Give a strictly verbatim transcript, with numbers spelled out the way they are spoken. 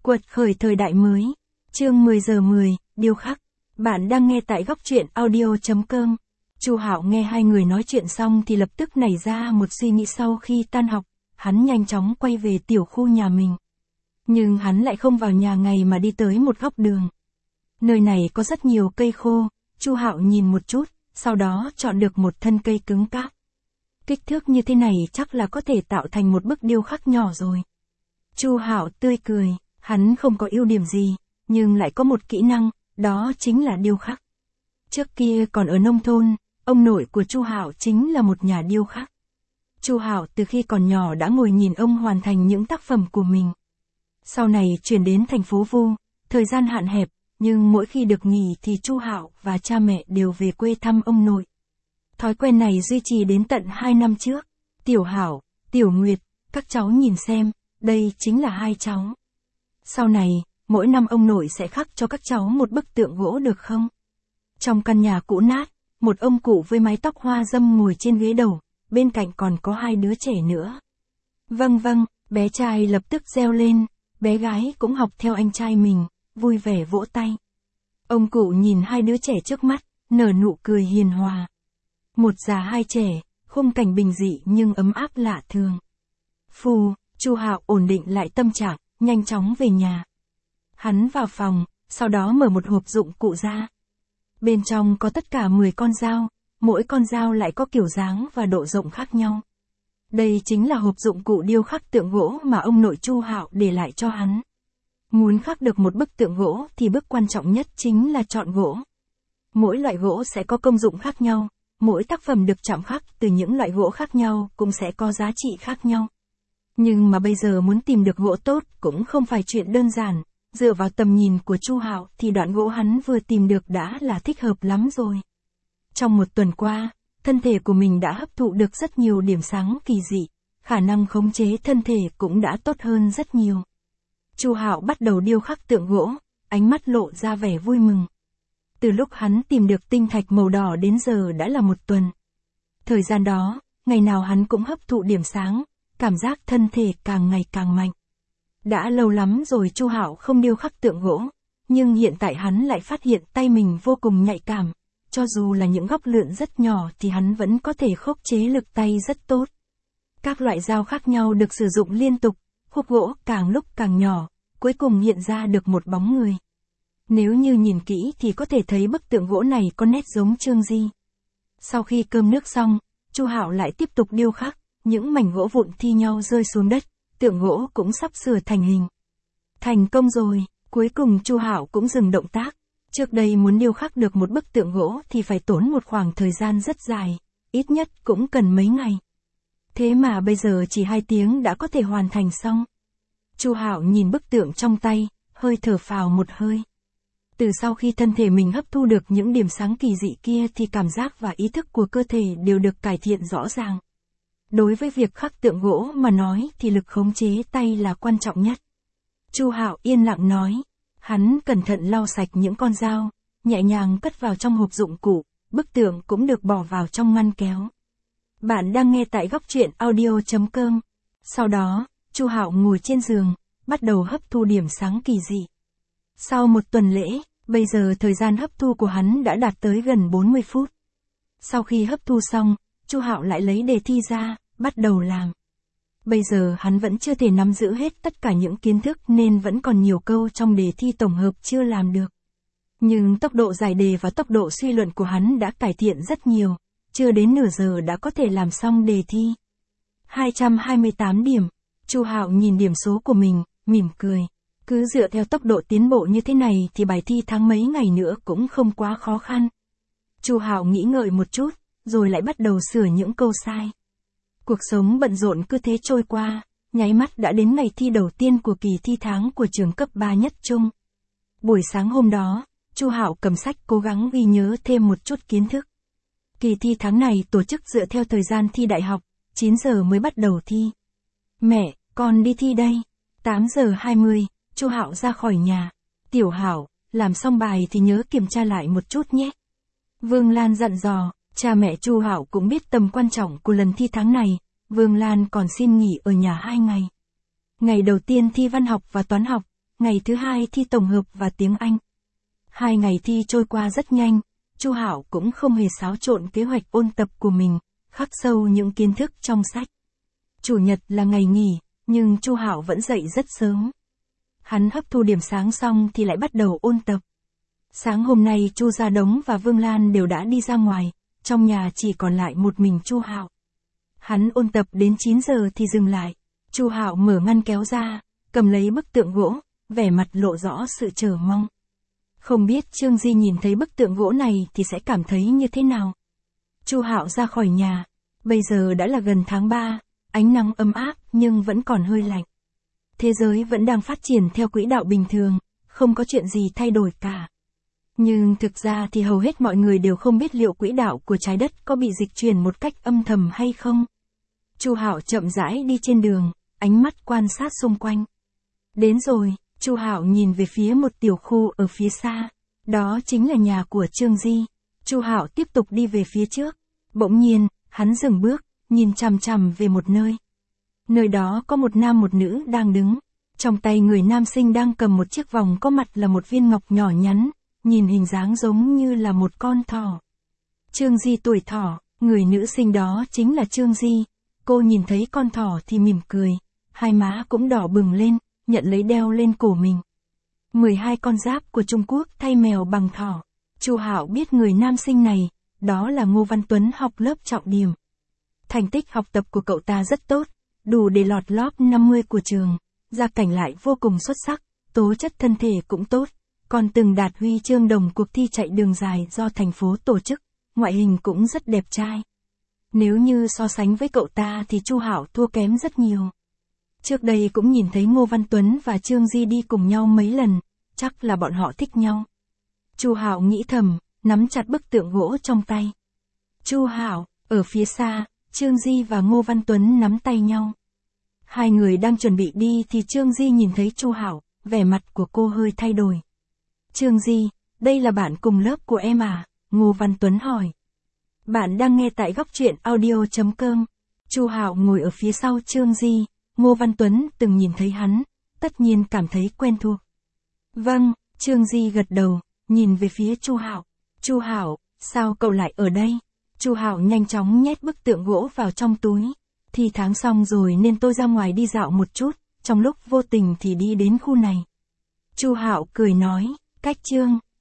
Quật khởi thời đại mới. Chương mười giờ mười, điêu khắc. Bạn đang nghe tại góc truyện audio chấm com. Chu Hạo nghe hai người nói chuyện xong thì lập tức nảy ra một suy nghĩ. Sau khi tan học, hắn nhanh chóng quay về tiểu khu nhà mình. Nhưng hắn lại không vào nhà ngay mà đi tới một góc đường. Nơi này có rất nhiều cây khô. Chu Hạo nhìn một chút, sau đó chọn được một thân cây cứng cáp. Kích thước như thế này chắc là có thể tạo thành một bức điêu khắc nhỏ rồi. Chu Hạo tươi cười, hắn không có ưu điểm gì, nhưng lại có một kỹ năng, đó chính là điêu khắc. Trước kia còn ở nông thôn, ông nội của Chu Hạo chính là một nhà điêu khắc. Chu Hạo từ khi còn nhỏ đã ngồi nhìn ông hoàn thành những tác phẩm của mình. Sau này chuyển đến thành phố Vu, thời gian hạn hẹp, nhưng mỗi khi được nghỉ thì Chu Hạo và cha mẹ đều về quê thăm ông nội. Thói quen này duy trì đến tận hai năm trước. Tiểu Hảo, Tiểu Nguyệt, các cháu nhìn xem, đây chính là hai cháu. Sau này, mỗi năm ông nội sẽ khắc cho các cháu một bức tượng gỗ được không? Trong căn nhà cũ nát, một ông cụ với mái tóc hoa râm ngồi trên ghế đầu, bên cạnh còn có hai đứa trẻ nữa. Vâng vâng, bé trai lập tức reo lên, bé gái cũng học theo anh trai mình, vui vẻ vỗ tay. Ông cụ nhìn hai đứa trẻ trước mắt, nở nụ cười hiền hòa. Một già hai trẻ, khung cảnh bình dị nhưng ấm áp lạ thường. Phù, Chu Hạo ổn định lại tâm trạng, nhanh chóng về nhà. Hắn vào phòng, sau đó mở một hộp dụng cụ ra. Bên trong có tất cả mười con dao, mỗi con dao lại có kiểu dáng và độ rộng khác nhau. Đây chính là hộp dụng cụ điêu khắc tượng gỗ mà ông nội Chu Hạo để lại cho hắn. Muốn khắc được một bức tượng gỗ thì bước quan trọng nhất chính là chọn gỗ. Mỗi loại gỗ sẽ có công dụng khác nhau, mỗi tác phẩm được chạm khắc từ những loại gỗ khác nhau cũng sẽ có giá trị khác nhau. Nhưng mà bây giờ muốn tìm được gỗ tốt cũng không phải chuyện đơn giản, dựa vào tầm nhìn của Chu Hạo thì đoạn gỗ hắn vừa tìm được đã là thích hợp lắm rồi. Trong một tuần qua, thân thể của mình đã hấp thụ được rất nhiều điểm sáng kỳ dị, khả năng khống chế thân thể cũng đã tốt hơn rất nhiều. Chu Hạo bắt đầu điêu khắc tượng gỗ, ánh mắt lộ ra vẻ vui mừng. Từ lúc hắn tìm được tinh thạch màu đỏ đến giờ đã là một tuần. Thời gian đó, ngày nào hắn cũng hấp thụ điểm sáng, cảm giác thân thể càng ngày càng mạnh. Đã lâu lắm rồi Chu Hạo không điêu khắc tượng gỗ, nhưng hiện tại hắn lại phát hiện tay mình vô cùng nhạy cảm, cho dù là những góc lượn rất nhỏ thì hắn vẫn có thể khống chế lực tay rất tốt. Các loại dao khác nhau được sử dụng liên tục, khúc gỗ càng lúc càng nhỏ, cuối cùng hiện ra được một bóng người. Nếu như nhìn kỹ thì có thể thấy bức tượng gỗ này có nét giống Trương Di. Sau khi cơm nước xong, Chu Hạo lại tiếp tục điêu khắc, những mảnh gỗ vụn thi nhau rơi xuống đất, tượng gỗ cũng sắp sửa thành hình. Thành công rồi, cuối cùng Chu Hạo cũng dừng động tác. Trước đây muốn điêu khắc được một bức tượng gỗ thì phải tốn một khoảng thời gian rất dài, ít nhất cũng cần mấy ngày. Thế mà bây giờ chỉ hai tiếng đã có thể hoàn thành xong. Chu Hạo nhìn bức tượng trong tay, hơi thở phào một hơi. Từ sau khi thân thể mình hấp thu được những điểm sáng kỳ dị kia thì cảm giác và ý thức của cơ thể đều được cải thiện rõ ràng. Đối với việc khắc tượng gỗ mà nói thì lực khống chế tay là quan trọng nhất. Chu Hạo yên lặng nói. Hắn cẩn thận lau sạch những con dao, nhẹ nhàng cất vào trong hộp dụng cụ, bức tượng cũng được bỏ vào trong ngăn kéo. Bạn đang nghe tại góc truyện audio chấm com. Sau đó, Chu Hạo ngồi trên giường, bắt đầu hấp thu điểm sáng kỳ dị. Sau một tuần lễ, bây giờ thời gian hấp thu của hắn đã đạt tới gần bốn mươi phút. Sau khi hấp thu xong, Chu Hạo lại lấy đề thi ra, bắt đầu làm. Bây giờ hắn vẫn chưa thể nắm giữ hết tất cả những kiến thức nên vẫn còn nhiều câu trong đề thi tổng hợp chưa làm được. Nhưng tốc độ giải đề và tốc độ suy luận của hắn đã cải thiện rất nhiều, chưa đến nửa giờ đã có thể làm xong đề thi. hai trăm hai mươi tám điểm, Chu Hạo nhìn điểm số của mình, mỉm cười. Cứ dựa theo tốc độ tiến bộ như thế này thì bài thi tháng mấy ngày nữa cũng không quá khó khăn. Chu Hạo nghĩ ngợi một chút, rồi lại bắt đầu sửa những câu sai. Cuộc sống bận rộn cứ thế trôi qua, nháy mắt đã đến ngày thi đầu tiên của kỳ thi tháng của trường cấp ba nhất trung. Buổi sáng hôm đó, Chu Hạo cầm sách cố gắng ghi nhớ thêm một chút kiến thức. Kỳ thi tháng này tổ chức dựa theo thời gian thi đại học, chín giờ mới bắt đầu thi. Mẹ, con đi thi đây. tám giờ hai mươi, Chu Hạo ra khỏi nhà. Tiểu Hảo, làm xong bài thì nhớ kiểm tra lại một chút nhé. Vương Lan dặn dò. Cha mẹ Chu Hạo cũng biết tầm quan trọng của lần thi tháng này, Vương Lan còn xin nghỉ ở nhà hai ngày. Ngày đầu tiên thi văn học và toán học, ngày thứ hai thi tổng hợp và tiếng Anh. Hai ngày thi trôi qua rất nhanh, Chu Hạo cũng không hề xáo trộn kế hoạch ôn tập của mình, khắc sâu những kiến thức trong sách. Chủ nhật là ngày nghỉ, nhưng Chu Hạo vẫn dậy rất sớm. Hắn hấp thu điểm sáng xong thì lại bắt đầu ôn tập. Sáng hôm nay Chu Gia Đống và Vương Lan đều đã đi ra ngoài, trong nhà chỉ còn lại một mình Chu Hạo. Hắn ôn tập đến chín giờ thì dừng lại. Chu Hạo mở ngăn kéo ra, cầm lấy bức tượng gỗ, vẻ mặt lộ rõ sự chờ mong. Không biết Trương Di nhìn thấy bức tượng gỗ này thì sẽ cảm thấy như thế nào. Chu Hạo ra khỏi nhà, bây giờ đã là gần tháng ba, ánh nắng ấm áp nhưng vẫn còn hơi lạnh. Thế giới vẫn đang phát triển theo quỹ đạo bình thường, không có chuyện gì thay đổi cả. Nhưng thực ra thì hầu hết mọi người đều không biết liệu quỹ đạo của trái đất có bị dịch chuyển một cách âm thầm hay không. Chu Hạo chậm rãi đi trên đường, ánh mắt quan sát xung quanh. Đến rồi, Chu Hạo nhìn về phía một tiểu khu ở phía xa, đó chính là nhà của Trương Di. Chu Hạo tiếp tục đi về phía trước, bỗng nhiên, hắn dừng bước, nhìn chằm chằm về một nơi. Nơi đó có một nam một nữ đang đứng, trong tay người nam sinh đang cầm một chiếc vòng có mặt là một viên ngọc nhỏ nhắn, nhìn hình dáng giống như là một con thỏ. Trương Di tuổi thỏ, người nữ sinh đó chính là Trương Di. Cô nhìn thấy con thỏ thì mỉm cười, hai má cũng đỏ bừng lên, nhận lấy đeo lên cổ mình. mười hai con giáp của Trung Quốc thay mèo bằng thỏ. Chu Hạo biết người nam sinh này, đó là Ngô Văn Tuấn, học lớp trọng điểm. Thành tích học tập của cậu ta rất tốt, đủ để lọt lóp năm mươi của trường, gia cảnh lại vô cùng xuất sắc, tố chất thân thể cũng tốt, còn từng đạt huy chương đồng cuộc thi chạy đường dài do thành phố tổ chức, ngoại hình cũng rất đẹp trai. Nếu như so sánh với cậu ta thì Chu Hạo thua kém rất nhiều. Trước đây cũng nhìn thấy Ngô Văn Tuấn và Trương Di đi cùng nhau mấy lần, chắc là bọn họ thích nhau. Chu Hạo nghĩ thầm, nắm chặt bức tượng gỗ trong tay. Chu Hạo, ở phía xa, Trương Di và Ngô Văn Tuấn nắm tay nhau. Hai người đang chuẩn bị đi thì Trương Di nhìn thấy Chu Hạo, vẻ mặt của cô hơi thay đổi. Trương Di, đây là bạn cùng lớp của em à? Ngô Văn Tuấn hỏi. Bạn đang nghe tại góc truyện audio chấm com. Chu Hạo ngồi ở phía sau Trương Di, Ngô Văn Tuấn từng nhìn thấy hắn, tất nhiên cảm thấy quen thuộc. Vâng, Trương Di gật đầu, nhìn về phía Chu Hạo. Chu Hạo, sao cậu lại ở đây? Chu Hạo nhanh chóng nhét bức tượng gỗ vào trong túi. Thi tháng xong rồi nên tôi ra ngoài đi dạo một chút, trong lúc vô tình thì đi đến khu này. Chu Hạo cười nói, cách Trương